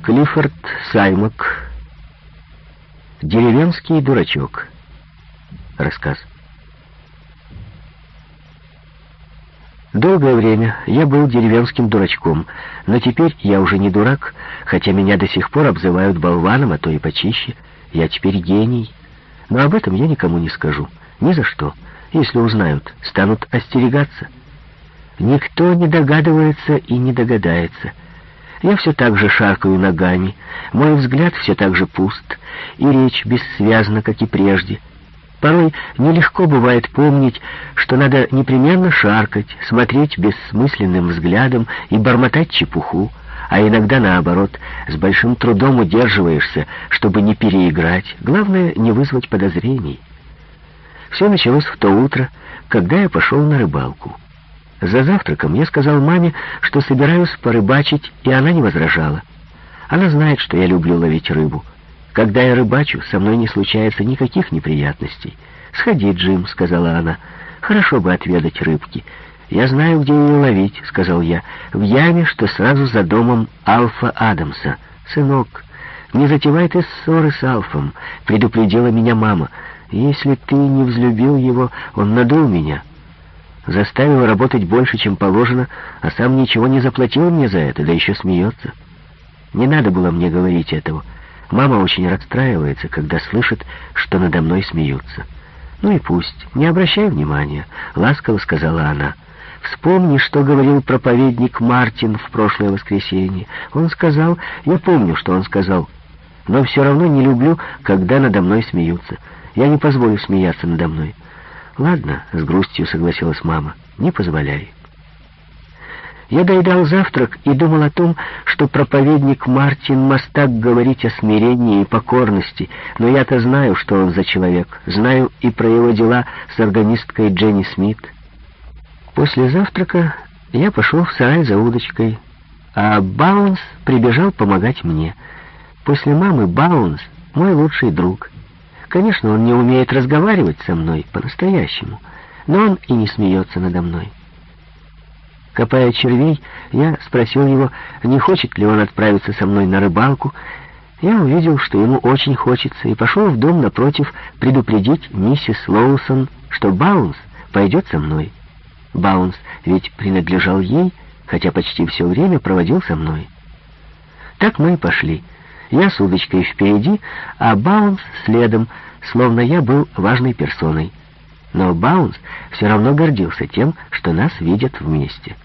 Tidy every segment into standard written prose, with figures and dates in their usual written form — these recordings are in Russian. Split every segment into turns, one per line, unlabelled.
Клиффорд Саймак. Деревенский дурачок. Рассказ. Долгое время я был деревенским дурачком, но теперь я уже не дурак, хотя меня до сих пор обзывают болваном, а то и почище. Я теперь гений. Но об этом я никому не скажу. Ни за что. Если узнают, станут остерегаться. Никто не догадывается и не догадается. Я все так же шаркаю ногами, мой взгляд все так же пуст, и речь бессвязна, как и прежде. Порой нелегко бывает помнить, что надо непременно шаркать, смотреть бессмысленным взглядом и бормотать чепуху, а иногда, наоборот, с большим трудом удерживаешься, чтобы не переиграть, главное, не вызвать подозрений. Все началось в то утро, когда я пошел на рыбалку. За завтраком я сказал маме, что собираюсь порыбачить, и она не возражала. Она знает, что я люблю ловить рыбу. Когда я рыбачу, со мной не случается никаких неприятностей. «Сходи, Джим», — сказала она, — «хорошо бы отведать рыбки». «Я знаю, где ее ловить», — сказал я, — «в яме, что сразу за домом Алфа Адамса». «Сынок, не затевай ты ссоры с Алфом», — предупредила меня мама. «Если ты не взлюбил его, он надул меня». Заставил работать больше, чем положено, а сам ничего не заплатил мне за это, да еще смеется. Не надо было мне говорить этого. Мама очень расстраивается, когда слышит, что надо мной смеются. «Ну и пусть, не обращай внимания», — ласково сказала она. «Вспомни, что говорил проповедник Мартин в прошлое воскресенье. Он сказал, я помню, что он сказал, но все равно не люблю, когда надо мной смеются. Я не позволю смеяться надо мной». «Ладно», — с грустью согласилась мама, — «не позволяй». Я доедал завтрак и думал о том, что проповедник Мартин мастак говорить о смирении и покорности, но я-то знаю, что он за человек, знаю и про его дела с органисткой Дженни Смит. После завтрака я пошел в сарай за удочкой, а Баунс прибежал помогать мне. После мамы Баунс — мой лучший друг. Конечно, он не умеет разговаривать со мной по-настоящему, но он и не смеется надо мной. Копая червей, я спросил его, не хочет ли он отправиться со мной на рыбалку. Я увидел, что ему очень хочется, и пошел в дом напротив предупредить миссис Лоусон, что Баунс пойдет со мной. Баунс ведь принадлежал ей, хотя почти все время проводил со мной. Так мы и пошли. Я с удочкой впереди, а Баунс следом, словно я был важной персоной. Но Баунс все равно гордился тем, что нас видят вместе.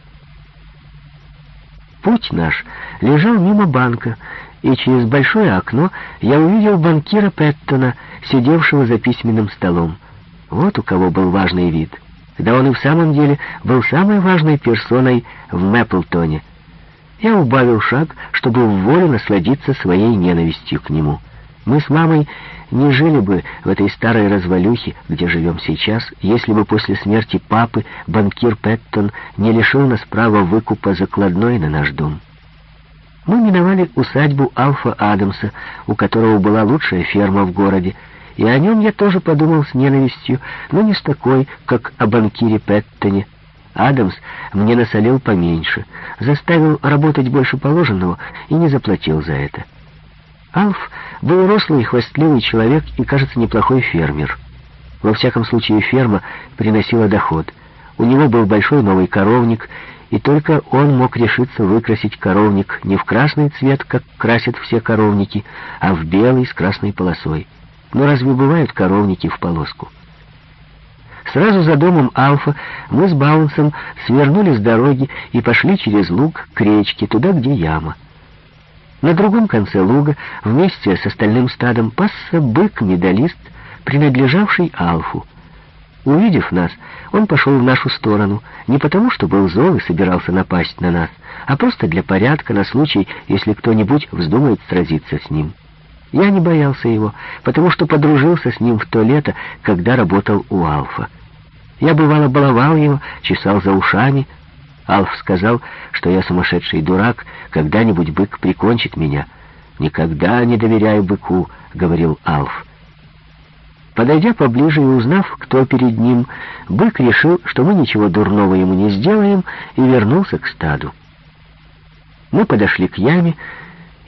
Путь наш лежал мимо банка, и через большое окно я увидел банкира Пэттона, сидевшего за письменным столом. Вот у кого был важный вид. Да он и в самом деле был самой важной персоной в Мэпплтоне. Я убавил шаг, чтобы вволю насладиться своей ненавистью к нему. Мы с мамой не жили бы в этой старой развалюхе, где живем сейчас, если бы после смерти папы банкир Пэттон не лишил нас права выкупа закладной на наш дом. Мы миновали усадьбу Алфа Адамса, у которого была лучшая ферма в городе, и о нем я тоже подумал с ненавистью, но не с такой, как о банкире Пэттоне. Адамс мне насолил поменьше, заставил работать больше положенного и не заплатил за это. Алф был рослый и хвастливый человек и, кажется, неплохой фермер. Во всяком случае, ферма приносила доход. У него был большой новый коровник, и только он мог решиться выкрасить коровник не в красный цвет, как красят все коровники, а в белый с красной полосой. Но разве бывают коровники в полоску? Сразу за домом Алфа мы с Баунсом свернули с дороги и пошли через луг к речке, туда, где яма. На другом конце луга вместе с остальным стадом пасся бык-медалист, принадлежавший Алфу. Увидев нас, он пошел в нашу сторону, не потому, что был зол и собирался напасть на нас, а просто для порядка, на случай, если кто-нибудь вздумает сразиться с ним. Я не боялся его, потому что подружился с ним в то лето, когда работал у Алфа. Я, бывало, баловал его, чесал за ушами. Алф сказал, что я сумасшедший дурак, когда-нибудь бык прикончит меня. «Никогда не доверяю быку», — говорил Алф. Подойдя поближе и узнав, кто перед ним, бык решил, что мы ничего дурного ему не сделаем, и вернулся к стаду. Мы подошли к яме,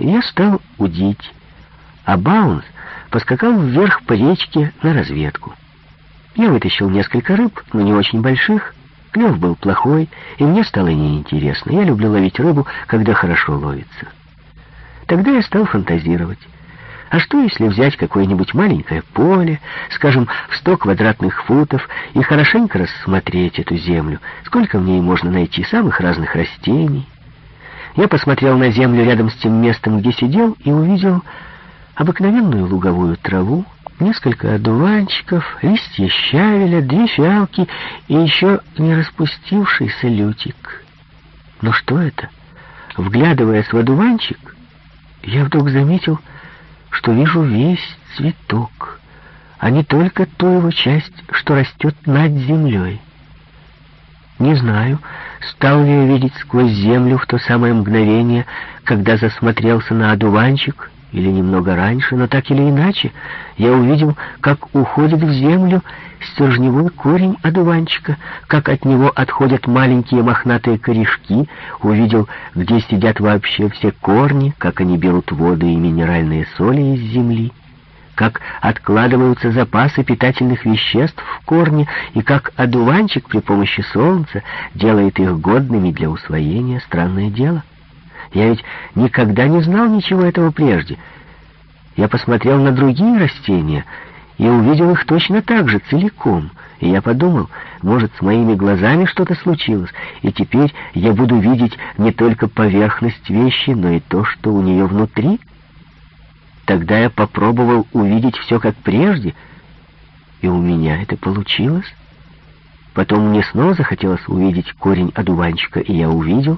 и я стал удить, а Баунс поскакал вверх по речке на разведку. Я вытащил несколько рыб, но не очень больших. Клев был плохой, и мне стало неинтересно. Я люблю ловить рыбу, когда хорошо ловится. Тогда я стал фантазировать. А что, если взять какое-нибудь маленькое поле, скажем, в 100 квадратных футов, и хорошенько рассмотреть эту землю? Сколько в ней можно найти самых разных растений? Я посмотрел на землю рядом с тем местом, где сидел, и увидел обыкновенную луговую траву, несколько одуванчиков, листья щавеля, 2 фиалки и еще не распустившийся лютик. Но что это? Вглядываясь в одуванчик, я вдруг заметил, что вижу весь цветок, а не только ту его часть, что растет над землей. Не знаю, стал ли я видеть сквозь землю в то самое мгновение, когда засмотрелся на одуванчик, или немного раньше, но так или иначе, я увидел, как уходит в землю стержневой корень одуванчика, как от него отходят маленькие мохнатые корешки, увидел, где сидят вообще все корни, как они берут воду и минеральные соли из земли, как откладываются запасы питательных веществ в корне, и как одуванчик при помощи солнца делает их годными для усвоения. Странное дело. Я ведь никогда не знал ничего этого прежде. Я посмотрел на другие растения и увидел их точно так же, целиком. И я подумал, может, с моими глазами что-то случилось, и теперь я буду видеть не только поверхность вещи, но и то, что у нее внутри. Тогда я попробовал увидеть все как прежде, и у меня это получилось. Потом мне снова захотелось увидеть корень одуванчика, и я увидел.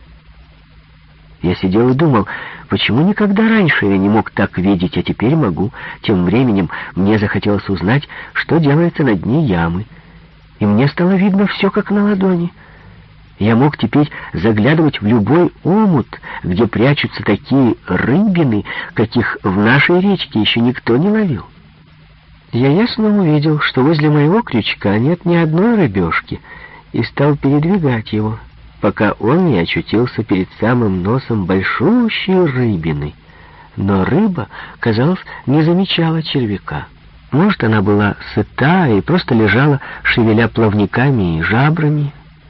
Я сидел и думал, почему никогда раньше я не мог так видеть, а теперь могу. Тем временем мне захотелось узнать, что делается на дне ямы. И мне стало видно все как на ладони. Я мог теперь заглядывать в любой омут, где прячутся такие рыбины, каких в нашей речке еще никто не ловил. Я ясно увидел, что возле моего крючка нет ни одной рыбешки, и стал передвигать его, пока он не очутился перед самым носом большущей рыбины. Но рыба, казалось, не замечала червяка. Может, она была сыта и просто лежала, шевеля плавниками и жабрами.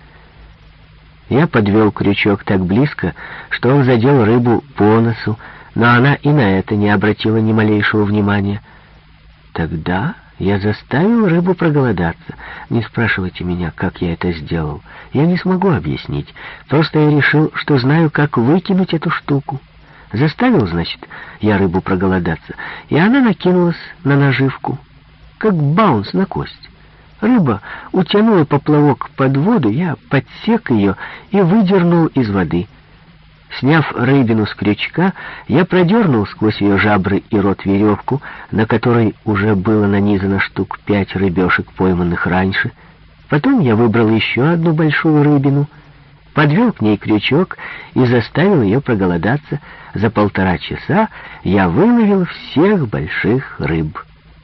Я подвел крючок так близко, что он задел рыбу по носу, но она и на это не обратила ни малейшего внимания. Тогда я заставил рыбу проголодаться. Не спрашивайте меня, как я это сделал. Я не смогу объяснить. Просто я решил, что знаю, как выкинуть эту штуку. Заставил, значит, я рыбу проголодаться, и она накинулась на наживку, как Баунс на кость. Рыба утянула поплавок под воду, я подсек ее и выдернул из воды. Сняв рыбину с крючка, я продернул сквозь ее жабры и рот веревку, на которой уже было нанизано штук 5 рыбешек, пойманных раньше. Потом я выбрал еще одну большую рыбину, подвел к ней крючок и заставил ее проголодаться. За 1,5 часа я выловил всех больших рыб.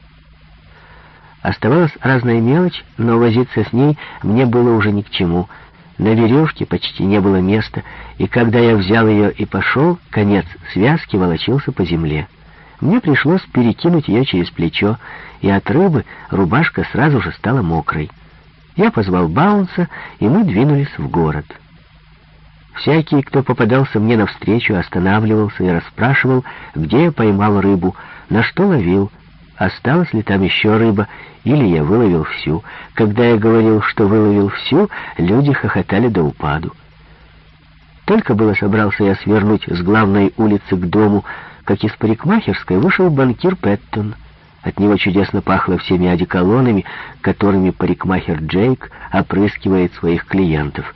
Оставалась разная мелочь, но возиться с ней мне было уже ни к чему. На веревке почти не было места, и когда я взял ее и пошел, конец связки волочился по земле. Мне пришлось перекинуть ее через плечо, и от рыбы рубашка сразу же стала мокрой. Я позвал Баунса, и мы двинулись в город. Всякий, кто попадался мне навстречу, останавливался и расспрашивал, где я поймал рыбу, на что ловил, осталась ли там еще рыба, или я выловил всю. Когда я говорил, что выловил всю, люди хохотали до упаду. Только было собрался я свернуть с главной улицы к дому, как из парикмахерской вышел банкир Пэттон. От него чудесно пахло всеми одеколонами, которыми парикмахер Джейк опрыскивает своих клиентов.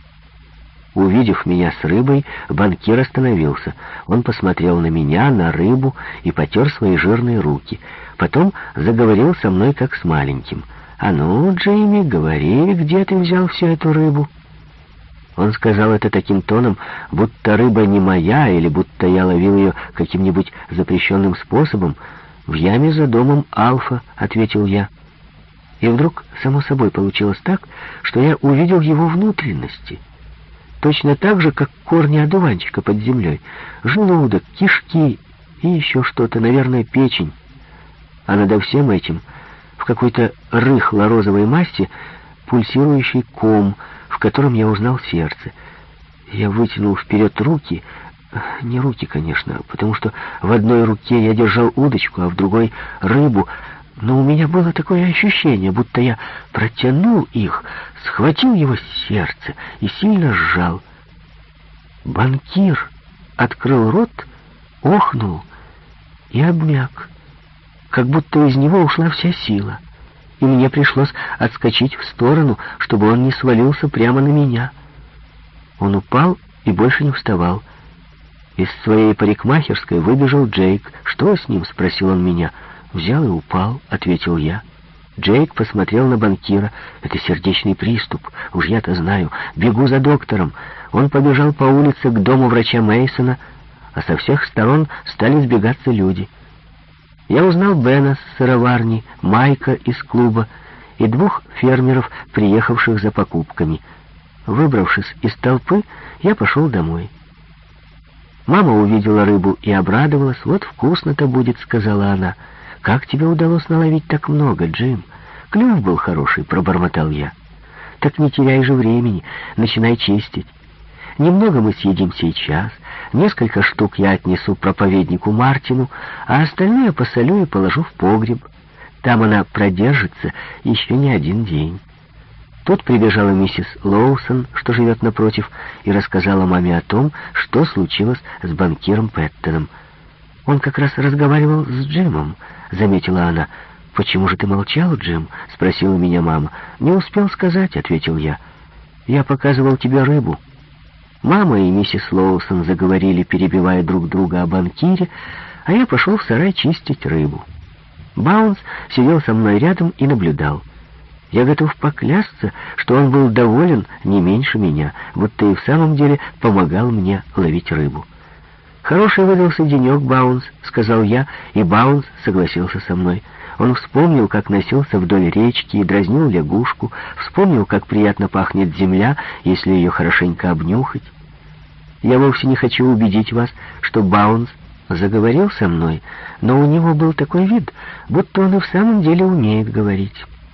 Увидев меня с рыбой, банкир остановился. Он посмотрел на меня, на рыбу и потер свои жирные руки. Потом заговорил со мной, как с маленьким. «А ну, Джейми, говори, где ты взял всю эту рыбу?» Он сказал это таким тоном, будто рыба не моя, или будто я ловил ее каким-нибудь запрещенным способом. «В яме за домом Алфа», — ответил я. И вдруг, само собой, получилось так, что я увидел его внутренности. точно так же, как корни одуванчика под землей. Желудок, кишки и еще что-то, наверное, печень. А над всем этим в какой-то рыхло-розовой массе пульсирующий ком, в котором я узнал сердце. Я вытянул вперед руки, не руки, конечно, потому что в одной руке я держал удочку, а в другой — рыбу, но у меня было такое ощущение, будто я протянул их, схватил его сердце и сильно сжал. Банкир открыл рот, охнул и обмяк, как будто из него ушла вся сила, и мне пришлось отскочить в сторону, чтобы он не свалился прямо на меня. Он упал и больше не вставал. Из своей парикмахерской выбежал Джейк. «Что с ним?» — спросил он меня. «Взял и упал», — ответил я. Джейк посмотрел на банкира. «Это сердечный приступ. Уж я-то знаю. Бегу за доктором». Он побежал по улице к дому врача Мейсона, а со всех сторон стали сбегаться люди. Я узнал Бена с сыроварни, Майка из клуба и двух фермеров, приехавших за покупками. Выбравшись из толпы, я пошел домой. Мама увидела рыбу и обрадовалась. «Вот вкусно-то будет», — сказала она. «Как тебе удалось наловить так много, Джим?» «Клюв был хороший», — пробормотал я. «Так не теряй же времени, начинай чистить. Немного мы съедим сейчас, несколько штук я отнесу проповеднику Мартину, а остальное посолю и положу в погреб. Там она продержится еще не один день». Тут прибежала миссис Лоусон, что живет напротив, и рассказала маме о том, что случилось с банкиром Пэттоном. «Он как раз разговаривал с Джимом», — заметила она. «Почему же ты молчал, Джим?» — спросила меня мама. «Не успел сказать», — ответил я. «Я показывал тебе рыбу». Мама и миссис Лоусон заговорили, перебивая друг друга о банкире, а я пошел в сарай чистить рыбу. Баунс сидел со мной рядом и наблюдал. Я готов поклясться, что он был доволен не меньше меня, будто и в самом деле помогал мне ловить рыбу. «Хороший выдался денек, Баунс», — сказал я, и Баунс согласился со мной. Он вспомнил, как носился вдоль речки и дразнил лягушку, вспомнил, как приятно пахнет земля, если ее хорошенько обнюхать. Я вовсе не хочу убедить вас, что Баунс заговорил со мной, но у него был такой вид, будто он и в самом деле умеет говорить.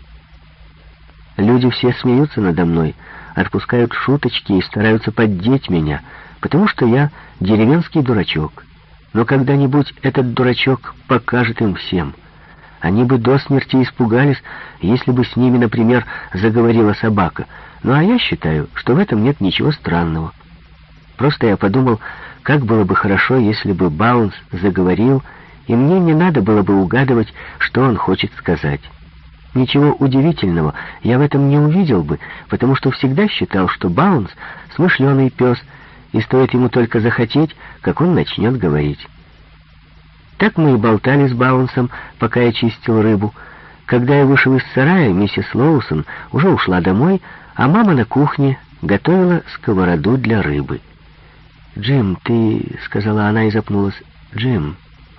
Люди все смеются надо мной, отпускают шуточки и стараются поддеть меня, потому что я деревенский дурачок. Но когда-нибудь этот дурачок покажет им всем. Они бы до смерти испугались, если бы с ними, например, заговорила собака. Ну а я считаю, что в этом нет ничего странного. Просто я подумал, как было бы хорошо, если бы Баунс заговорил, и мне не надо было бы угадывать, что он хочет сказать. Ничего удивительного я в этом не увидел бы, потому что всегда считал, что Баунс — смышленый пес, и стоит ему только захотеть, как он начнет говорить. Так мы и болтали с Баунсом, пока я чистил рыбу. Когда я вышел из сарая, миссис Лоусон уже ушла домой, а мама на кухне готовила сковороду для рыбы. «Джим, ты...» — сказала она и запнулась. «Джим,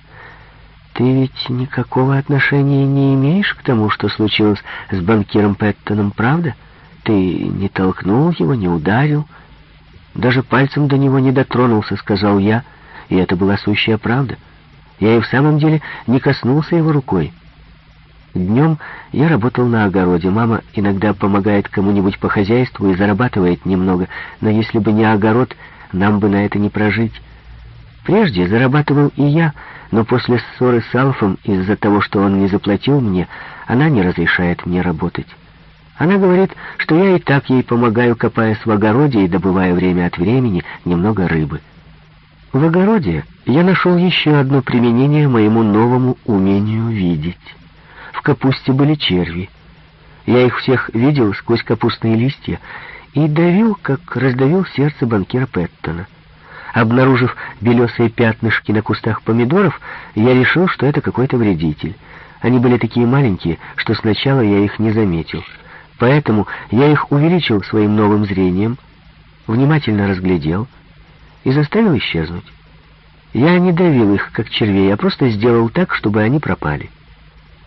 ты ведь никакого отношения не имеешь к тому, что случилось с банкиром Пэттоном, правда? Ты не толкнул его, не ударил, даже пальцем до него не дотронулся», — сказал я, и это была сущая правда. Я и в самом деле не коснулся его рукой. Днем я работал на огороде. Мама иногда помогает кому-нибудь по хозяйству и зарабатывает немного, но если бы не огород, нам бы на это не прожить. Прежде зарабатывал и я, но после ссоры с Алфом из-за того, что он не заплатил мне, она не разрешает мне работать. Она говорит, что я и так ей помогаю, копаясь в огороде и добывая время от времени немного рыбы. В огороде я нашел еще одно применение моему новому умению видеть. В капусте были черви. Я их всех видел сквозь капустные листья и давил, как раздавил сердце банкира Пэттона. Обнаружив белесые пятнышки на кустах помидоров, я решил, что это какой-то вредитель. Они были такие маленькие, что сначала я их не заметил. Поэтому я их увеличил своим новым зрением, внимательно разглядел и заставил исчезнуть. Я не давил их, как червей, а просто сделал так, чтобы они пропали.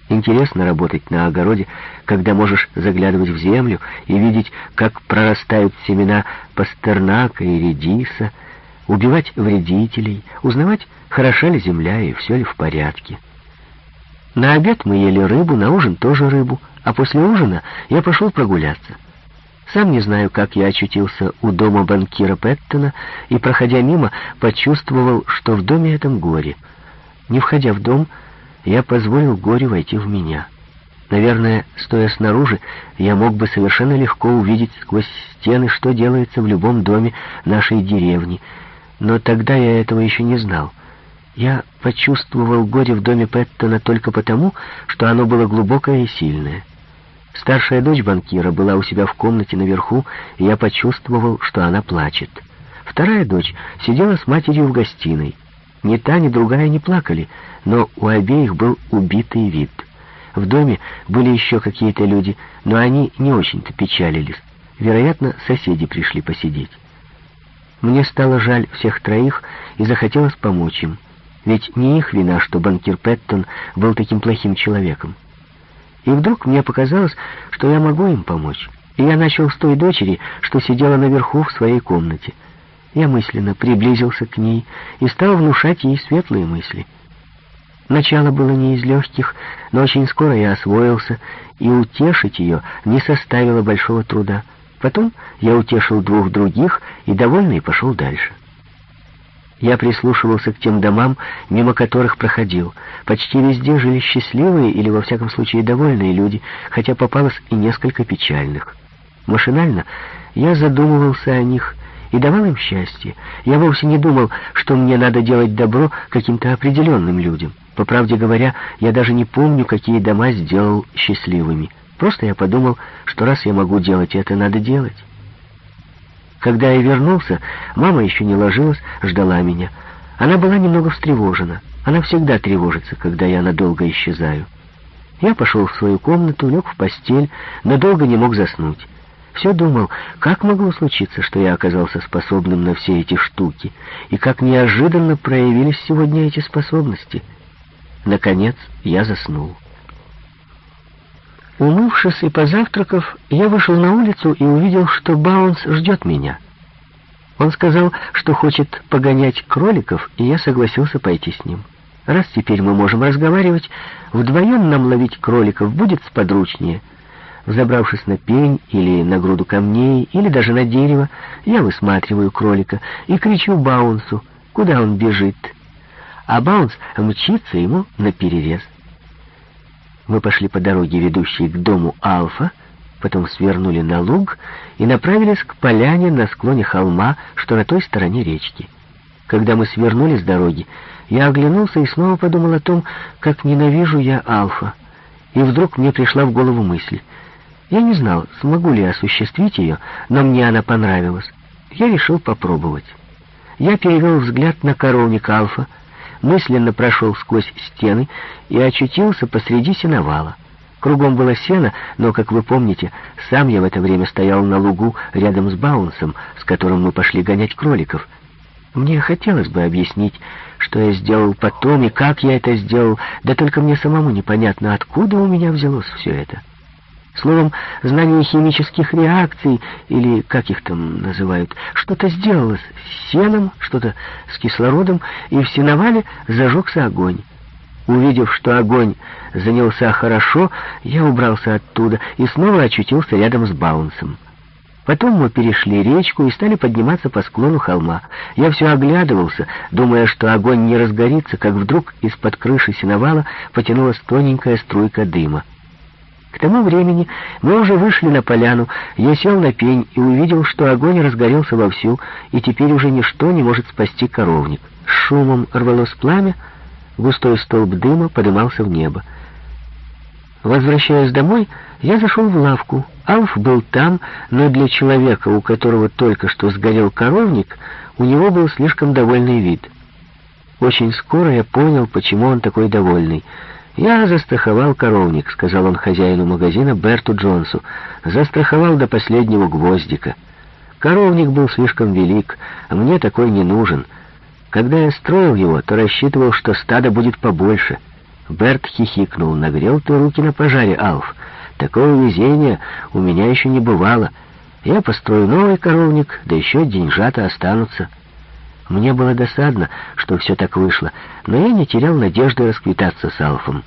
Интересно работать на огороде, когда можешь заглядывать в землю и видеть, как прорастают семена пастернака и редиса, убивать вредителей, узнавать, хороша ли земля и все ли в порядке. На обед мы ели рыбу, на ужин тоже рыбу, а после ужина я пошел прогуляться. Сам не знаю, как я очутился у дома банкира Пэттона и, проходя мимо, почувствовал, что в доме этом горе. Не входя в дом, я позволил горю войти в меня. Наверное, стоя снаружи, я мог бы совершенно легко увидеть сквозь стены, что делается в любом доме нашей деревни, но тогда я этого еще не знал. Я почувствовал горе в доме Пэттона только потому, что оно было глубокое и сильное. Старшая дочь банкира была у себя в комнате наверху, и я почувствовал, что она плачет. Вторая дочь сидела с матерью в гостиной. Ни та, ни другая не плакали, но у обеих был убитый вид. В доме были еще какие-то люди, но они не очень-то печалились. Вероятно, соседи пришли посидеть. Мне стало жаль всех троих, и захотелось помочь им. Ведь не их вина, что банкир Пэттон был таким плохим человеком. И вдруг мне показалось, что я могу им помочь. И я начал с той дочери, что сидела наверху в своей комнате. Я мысленно приблизился к ней и стал внушать ей светлые мысли. Начало было не из легких, но очень скоро я освоился, и утешить ее не составило большого труда. Потом я утешил двух других и, довольный, пошел дальше. Я прислушивался к тем домам, мимо которых проходил. Почти везде жили счастливые или, во всяком случае, довольные люди, хотя попалось и несколько печальных. Машинально я задумывался о них и давал им счастье. Я вовсе не думал, что мне надо делать добро каким-то определенным людям. По правде говоря, я даже не помню, какие дома сделал счастливыми. Просто я подумал, что раз я могу делать это, надо делать. Когда я вернулся, мама еще не ложилась, ждала меня. Она была немного встревожена. Она всегда тревожится, когда я надолго исчезаю. Я пошел в свою комнату, лег в постель, но долго не мог заснуть. Все думал, как могло случиться, что я оказался способным на все эти штуки, и как неожиданно проявились сегодня эти способности. Наконец я заснул. Умывшись и позавтракав, я вышел на улицу и увидел, что Баунс ждет меня. Он сказал, что хочет погонять кроликов, и я согласился пойти с ним. Раз теперь мы можем разговаривать, вдвоем нам ловить кроликов будет сподручнее. Взобравшись на пень или на груду камней, или даже на дерево, я высматриваю кролика и кричу Баунсу, куда он бежит. А Баунс мчится ему наперерез. Мы пошли по дороге, ведущей к дому Алфа, потом свернули на луг и направились к поляне на склоне холма, что на той стороне речки. Когда мы свернули с дороги, я оглянулся и снова подумал о том, как ненавижу я Алфа. И вдруг мне пришла в голову мысль. Я не знал, смогу ли осуществить ее, но мне она понравилась. Я решил попробовать. Я перевел взгляд на коровник Алфа, мысленно прошел сквозь стены и очутился посреди сеновала. Кругом было сено, но, как вы помните, сам я в это время стоял на лугу рядом с Баунсом, с которым мы пошли гонять кроликов. Мне хотелось бы объяснить, что я сделал потом и как я это сделал, да только мне самому непонятно, откуда у меня взялось все это. Словом, знание химических реакций, или как их там называют, что-то сделалось с сеном, что-то с кислородом, и в сеновале зажегся огонь. Увидев, что огонь занялся хорошо, я убрался оттуда и снова очутился рядом с Баунсом. Потом мы перешли речку и стали подниматься по склону холма. Я все оглядывался, думая, что огонь не разгорится, как вдруг из-под крыши сеновала потянулась тоненькая струйка дыма. К тому времени мы уже вышли на поляну, я сел на пень и увидел, что огонь разгорелся вовсю, и теперь уже ничто не может спасти коровник. С шумом рвалось пламя, густой столб дыма подымался в небо. Возвращаясь домой, я зашел в лавку. Алф был там, но для человека, у которого только что сгорел коровник, у него был слишком довольный вид. Очень скоро я понял, почему он такой довольный. «Я застраховал коровник», — сказал он хозяину магазина Берту Джонсу. «Застраховал до последнего гвоздика. Коровник был слишком велик, а мне такой не нужен. Когда я строил его, то рассчитывал, что стадо будет побольше. Берт хихикнул. «Нагрел ты руки на пожаре, Алф. Такого везения у меня еще не бывало. Я построю новый коровник, да еще деньжата останутся». Мне было досадно, что все так вышло, но я не терял надежды расквитаться с Алфом.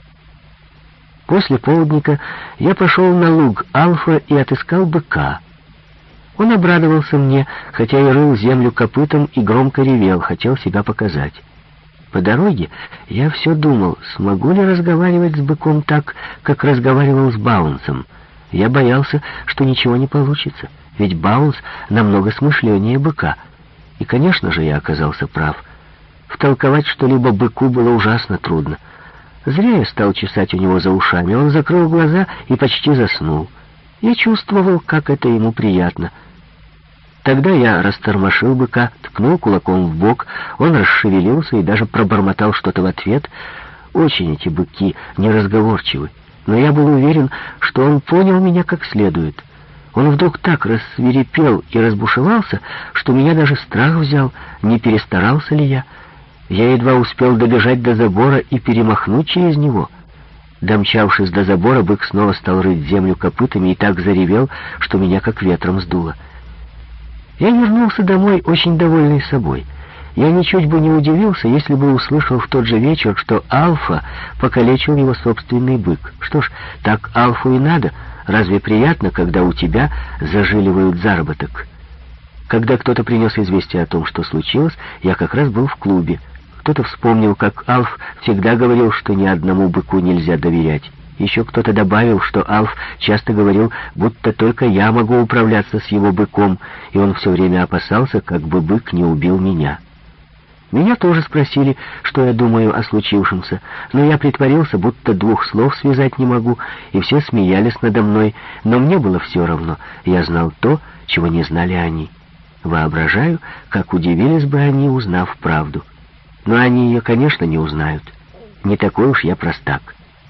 После полдника я пошел на луг Алфа и отыскал быка. Он обрадовался мне, хотя и рыл землю копытом и громко ревел, хотел себя показать. По дороге я все думал, смогу ли разговаривать с быком так, как разговаривал с Баунсом. Я боялся, что ничего не получится, ведь Баунс намного смышленнее быка. И, конечно же, я оказался прав. Втолковать что-либо быку было ужасно трудно. Зря я стал чесать у него за ушами. Он закрыл глаза и почти заснул. Я чувствовал, как это ему приятно. Тогда я растормошил быка, ткнул кулаком в бок, он расшевелился и даже пробормотал что-то в ответ. Очень эти быки неразговорчивы, но я был уверен, что он понял меня как следует. Он вдруг так рассвирепел и разбушевался, что меня даже страх взял, не перестарался ли я. Я едва успел добежать до забора и перемахнуть через него. Домчавшись до забора, бык снова стал рыть землю копытами и так заревел, что меня как ветром сдуло. Я вернулся домой очень довольный собой. Я ничуть бы не удивился, если бы услышал в тот же вечер, что Алфа покалечил его собственный бык. Что ж, так Алфу и надо. Разве приятно, когда у тебя зажиливают заработок? Когда кто-то принес известие о том, что случилось, я как раз был в клубе. Кто-то вспомнил, как Алф всегда говорил, что ни одному быку нельзя доверять. Еще кто-то добавил, что Алф часто говорил, будто только я могу управляться с его быком, и он все время опасался, как бы бык не убил меня. Меня тоже спросили, что я думаю о случившемся, но я притворился, будто двух слов связать не могу, и все смеялись надо мной, но мне было все равно, я знал то, чего не знали они. Воображаю, как удивились бы они, узнав правду. Но они ее, конечно, не узнают. Не такой уж я простак.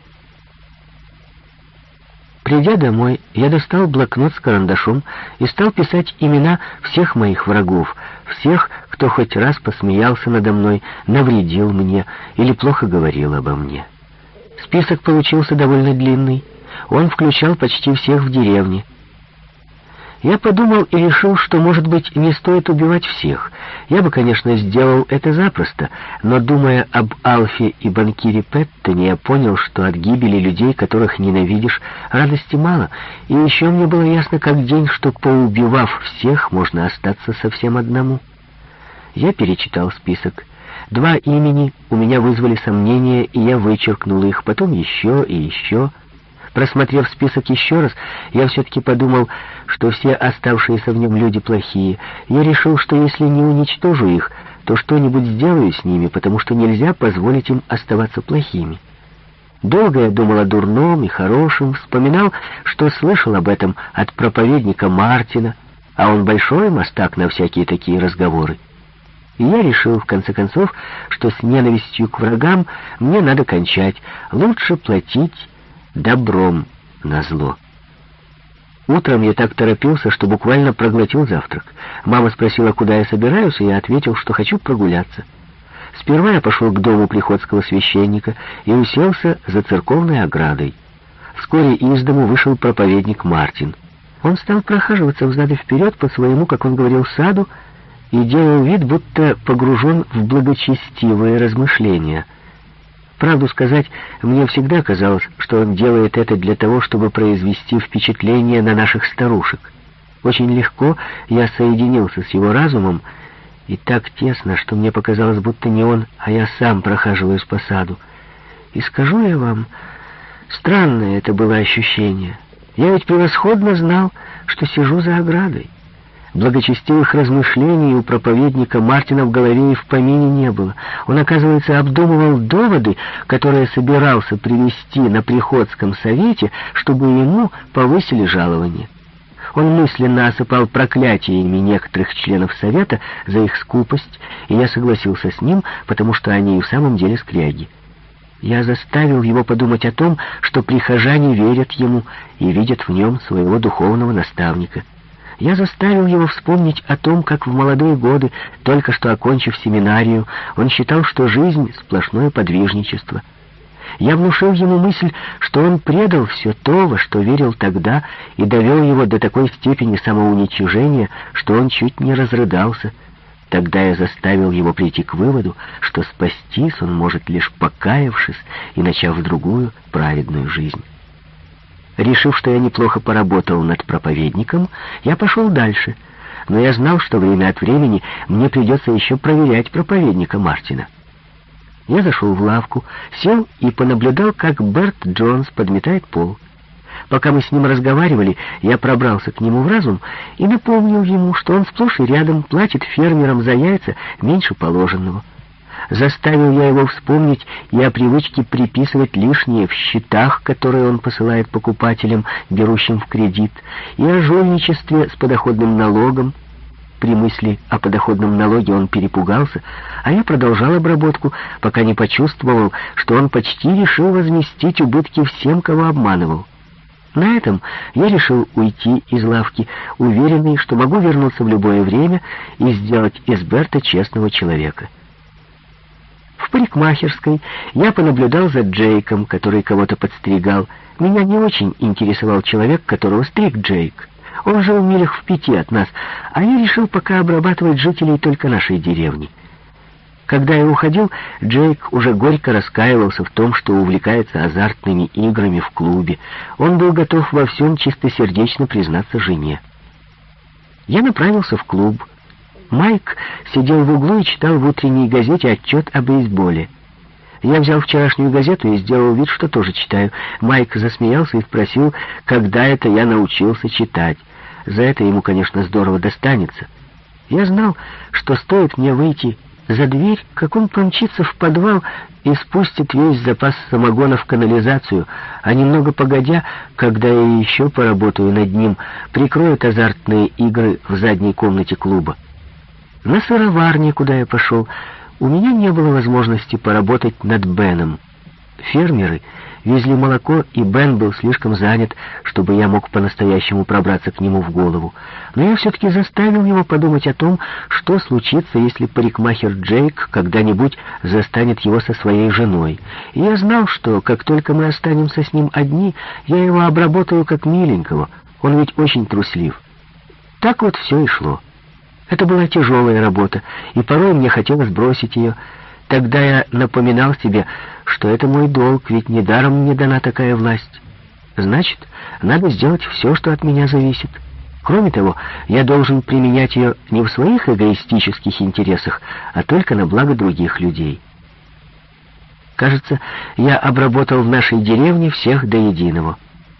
Придя домой, я достал блокнот с карандашом и стал писать имена всех моих врагов, всех, кто хоть раз посмеялся надо мной, навредил мне или плохо говорил обо мне. Список получился довольно длинный. Он включал почти всех в деревне. Я подумал и решил, что, может быть, не стоит убивать всех. Я бы, конечно, сделал это запросто, но, думая об Алфе и банкире Петтоне, я понял, что от гибели людей, которых ненавидишь, радости мало, и еще мне было ясно как день, что, поубивав всех, можно остаться совсем одному. Я перечитал список. 2 имени у меня вызвали сомнения, и я вычеркнул их, потом еще и еще. Просмотрев список еще раз, я все-таки подумал, что все оставшиеся в нем люди плохие. Я решил, что если не уничтожу их, то что-нибудь сделаю с ними, потому что нельзя позволить им оставаться плохими. Долго я думал о дурном и хорошем, вспоминал, что слышал об этом от проповедника Мартина, а он большой мастак на всякие такие разговоры. И я решил, в конце концов, что с ненавистью к врагам мне надо кончать, лучше платить добром назло. Утром я так торопился, что буквально проглотил завтрак. Мама спросила, куда я собираюсь, и я ответил, что хочу прогуляться. Сперва я пошел к дому приходского священника и уселся за церковной оградой. Вскоре из дому вышел проповедник Мартин. Он стал прохаживаться взад и вперед по своему, как он говорил, саду и делал вид, будто погружен в благочестивые размышления. Правду сказать, мне всегда казалось, что он делает это для того, чтобы произвести впечатление на наших старушек. Очень легко я соединился с его разумом, и так тесно, что мне показалось, будто не он, а я сам прохаживаюсь по саду. И скажу я вам, странное это было ощущение. Я ведь превосходно знал, что сижу за оградой. Благочестивых размышлений у проповедника Мартина в голове и в помине не было. Он, оказывается, обдумывал доводы, которые собирался привести на приходском совете, чтобы ему повысили жалование. Он мысленно осыпал проклятиями некоторых членов совета за их скупость, и я согласился с ним, потому что они и в самом деле скряги. Я заставил его подумать о том, что прихожане верят ему и видят в нем своего духовного наставника. Я заставил его вспомнить о том, как в молодые годы, только что окончив семинарию, он считал, что жизнь — сплошное подвижничество. Я внушил ему мысль, что он предал все то, во что верил тогда, и довел его до такой степени самоуничижения, что он чуть не разрыдался. Тогда я заставил его прийти к выводу, что спастись он может лишь покаявшись и начав другую праведную жизнь. Решив, что я неплохо поработал над проповедником, я пошел дальше, но я знал, что время от времени мне придется еще проверять проповедника Мартина. Я зашел в лавку, сел и понаблюдал, как Берт Джонс подметает пол. Пока мы с ним разговаривали, я пробрался к нему в разум и напомнил ему, что он сплошь и рядом платит фермерам за яйца меньше положенного. Заставил я его вспомнить и о привычке приписывать лишнее в счетах, которые он посылает покупателям, берущим в кредит, и о жульничестве с подоходным налогом. При мысли о подоходном налоге он перепугался, а я продолжал обработку, пока не почувствовал, что он почти решил возместить убытки всем, кого обманывал. На этом я решил уйти из лавки, уверенный, что могу вернуться в любое время и сделать из Берта честного человека. В парикмахерской я понаблюдал за Джейком, который кого-то подстригал. Меня не очень интересовал человек, которого стриг Джейк. Он жил в милях в 5 от нас, а я решил пока обрабатывать жителей только нашей деревни. Когда я уходил, Джейк уже горько раскаивался в том, что увлекается азартными играми в клубе. Он был готов во всем чистосердечно признаться жене. Я направился в клуб. Майк сидел в углу и читал в утренней газете отчет о бейсболе. Я взял вчерашнюю газету и сделал вид, что тоже читаю. Майк засмеялся и спросил, когда это я научился читать. За это ему, конечно, здорово достанется. Я знал, что стоит мне выйти за дверь, как он помчится в подвал и спустит весь запас самогона в канализацию, а немного погодя, когда я еще поработаю над ним, прикроет азартные игры в задней комнате клуба. На сыроварне, куда я пошел, у меня не было возможности поработать над Беном. Фермеры везли молоко, и Бен был слишком занят, чтобы я мог по-настоящему пробраться к нему в голову. Но я все-таки заставил его подумать о том, что случится, если парикмахер Джейк когда-нибудь застанет его со своей женой. И я знал, что как только мы останемся с ним одни, я его обработаю как миленького. Он ведь очень труслив. Так вот все и шло. Это была тяжелая работа, и порой мне хотелось бросить ее. Тогда я напоминал себе, что это мой долг, ведь недаром мне дана такая власть. Значит, надо сделать все, что от меня зависит. Кроме того, я должен применять ее не в своих эгоистических интересах, а только на благо других людей. Кажется, я обработал в нашей деревне всех до единого.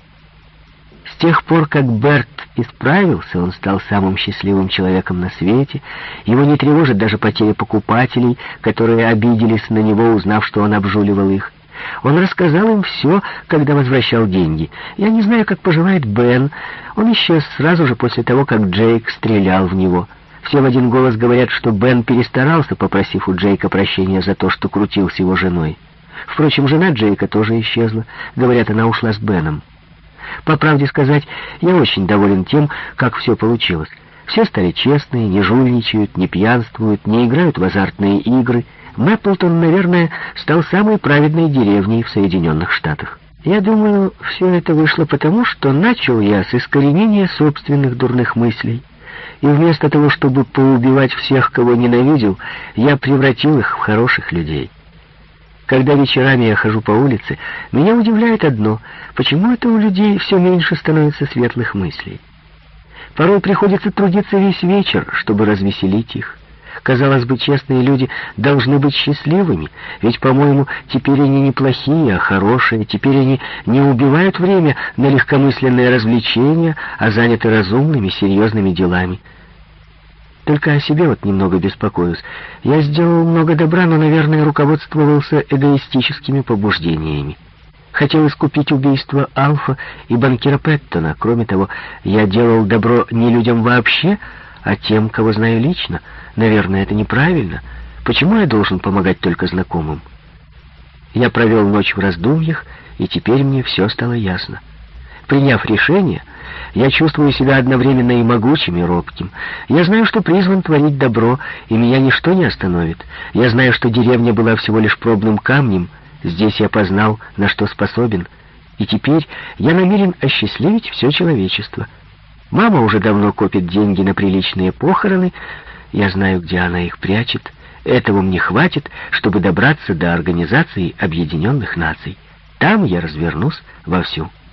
С тех пор, как Берт исправился, он стал самым счастливым человеком на свете. Его не тревожит даже потеря покупателей, которые обиделись на него, узнав, что он обжуливал их. Он рассказал им все, когда возвращал деньги. Я не знаю, как поживает Бен. Он исчез сразу же после того, как Джейк стрелял в него. Все в один голос говорят, что Бен перестарался, попросив у Джейка прощения за то, что крутил с его женой. Впрочем, жена Джейка тоже исчезла. Говорят, она ушла с Беном. По правде сказать, я очень доволен тем, как все получилось. Все стали честные, не жульничают, не пьянствуют, не играют в азартные игры. Мэпплтон, наверное, стал самой праведной деревней в Соединенных Штатах. Я думаю, все это вышло потому, что начал я с искоренения собственных дурных мыслей. И вместо того, чтобы поубивать всех, кого ненавидел, я превратил их в хороших людей. Когда вечерами я хожу по улице, меня удивляет одно: почему это у людей все меньше становится светлых мыслей? Порой приходится трудиться весь вечер, чтобы развеселить их. Казалось бы, честные люди должны быть счастливыми, ведь, по-моему, теперь они не плохие, а хорошие, теперь они не убивают время на легкомысленные развлечения, а заняты разумными, серьезными делами. Только о себе вот немного беспокоюсь. Я сделал много добра, но, наверное, руководствовался эгоистическими побуждениями. Хотел искупить убийство Алфа и банкира Пэттона. Кроме того, я делал добро не людям вообще, а тем, кого знаю лично. Наверное, это неправильно. Почему я должен помогать только знакомым? Я провел ночь в раздумьях, и теперь мне все стало ясно. Приняв решение, я чувствую себя одновременно и могучим, и робким. Я знаю, что призван творить добро, и меня ничто не остановит. Я знаю, что деревня была всего лишь пробным камнем, Здесь я познал, на что способен, и теперь я намерен осчастливить все человечество. Мама уже давно копит деньги на приличные похороны. Я знаю, где она их прячет. Этого мне хватит, чтобы добраться до Организации Объединенных Наций. Там я развернусь вовсю.